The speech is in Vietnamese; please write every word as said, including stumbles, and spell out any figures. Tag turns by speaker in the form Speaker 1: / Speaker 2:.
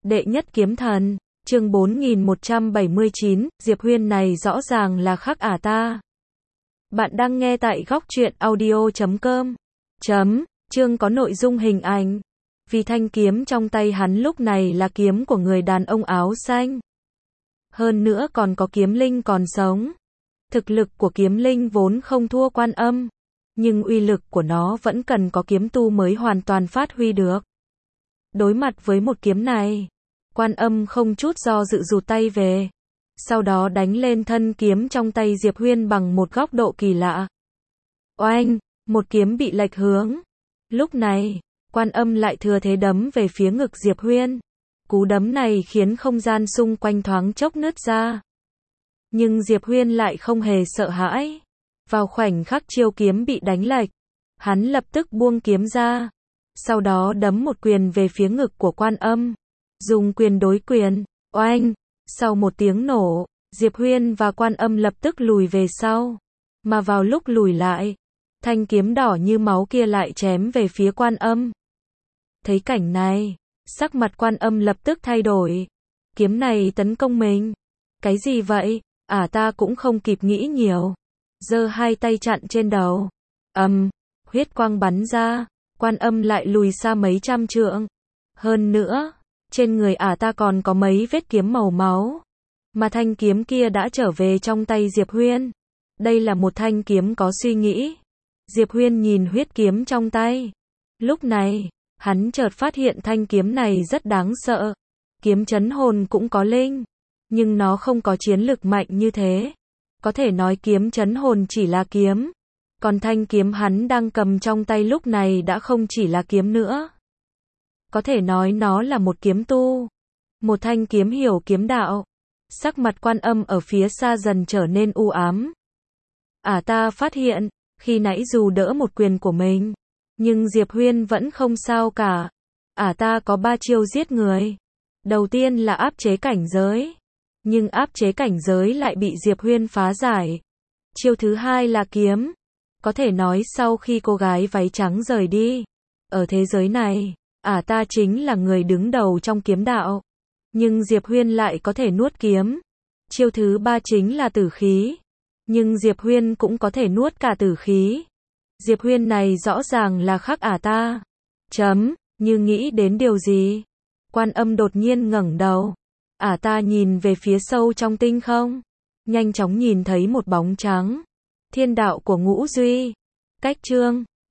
Speaker 1: Đệ nhất kiếm thần, chương bốn nghìn một trăm bảy mươi chín, Diệp Huyên này rõ ràng là khắc ả ta. Bạn đang nghe tại góc truyện audio chấm com. Chấm, chương có nội dung hình ảnh. Vì thanh kiếm trong tay hắn lúc này là kiếm của người đàn ông áo xanh. Hơn nữa còn có kiếm linh còn sống. Thực lực của kiếm linh vốn không thua Quan Âm, nhưng uy lực của nó vẫn cần có kiếm tu mới hoàn toàn phát huy được. Đối mặt với một kiếm này, Quan Âm không chút do dự rụt tay về, sau đó đánh lên thân kiếm trong tay Diệp Huyên bằng một góc độ kỳ lạ. Oanh, một kiếm bị lệch hướng. Lúc này, Quan Âm lại thừa thế đấm về phía ngực Diệp Huyên. Cú đấm này khiến không gian xung quanh thoáng chốc nứt ra. Nhưng Diệp Huyên lại không hề sợ hãi. Vào khoảnh khắc chiêu kiếm bị đánh lệch, hắn lập tức buông kiếm ra, sau đó đấm một quyền về phía ngực của Quan Âm. Dùng quyền đối quyền, oanh, sau một tiếng nổ, Diệp Huyên và Quan Âm lập tức lùi về sau. Mà vào lúc lùi lại, thanh kiếm đỏ như máu kia lại chém về phía Quan Âm. Thấy cảnh này, sắc mặt Quan Âm lập tức thay đổi. Kiếm này tấn công mình. Cái gì vậy? À ta cũng không kịp nghĩ nhiều. Giơ hai tay chặn trên đầu. Ầm, um, huyết quang bắn ra, Quan Âm lại lùi xa mấy trăm trượng. Hơn nữa, trên người ả ta còn có mấy vết kiếm màu máu. Mà thanh kiếm kia đã trở về trong tay Diệp Huyên. Đây là một thanh kiếm có suy nghĩ. Diệp Huyên nhìn huyết kiếm trong tay. Lúc này, hắn chợt phát hiện thanh kiếm này rất đáng sợ. Kiếm chấn hồn cũng có linh, nhưng nó không có chiến lực mạnh như thế. Có thể nói kiếm chấn hồn chỉ là kiếm, còn thanh kiếm hắn đang cầm trong tay lúc này đã không chỉ là kiếm nữa. Có thể nói nó là một kiếm tu, một thanh kiếm hiểu kiếm đạo. Sắc mặt Quan Âm ở phía xa dần trở nên u ám. Ả ta phát hiện, khi nãy dù đỡ một quyền của mình, nhưng Diệp Huyên vẫn không sao cả. Ả ta có ba chiêu giết người. Đầu tiên là áp chế cảnh giới, nhưng áp chế cảnh giới lại bị Diệp Huyên phá giải. Chiêu thứ hai là kiếm. Có thể nói sau khi cô gái váy trắng rời đi, ở thế giới này, ả ta chính là người đứng đầu trong kiếm đạo. Nhưng Diệp Huyên lại có thể nuốt kiếm. Chiêu thứ ba chính là tử khí. Nhưng Diệp Huyên cũng có thể nuốt cả tử khí. Diệp Huyên này rõ ràng là khắc ả ta. Chấm, như nghĩ đến điều gì, Quan Âm đột nhiên ngẩng đầu. Ả ta nhìn về phía sâu trong tinh không, nhanh chóng nhìn thấy một bóng trắng. Thiên đạo của Ngũ Duy. Cách chương